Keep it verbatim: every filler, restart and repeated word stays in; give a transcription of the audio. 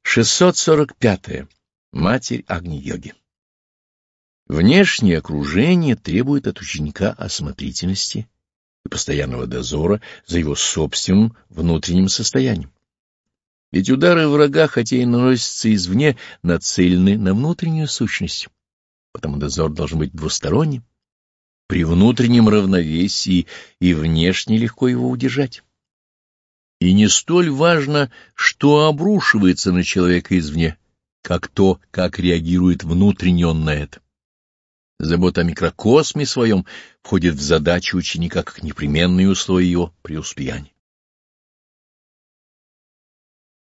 шестьсот сорок пятое. Матерь Агни-йоги. Внешнее окружение требует от ученика осмотрительности и постоянного дозора за его собственным внутренним состоянием. Ведь удары врага, хотя и наносятся извне, нацелены на внутреннюю сущность, потому дозор должен быть двусторонним. При внутреннем равновесии и внешне легко его удержать. И не столь важно, что обрушивается на человека извне, как то, как реагирует внутренне он на это. Забота о микрокосме своем входит в задачу ученика как непременные условия его преуспеяния.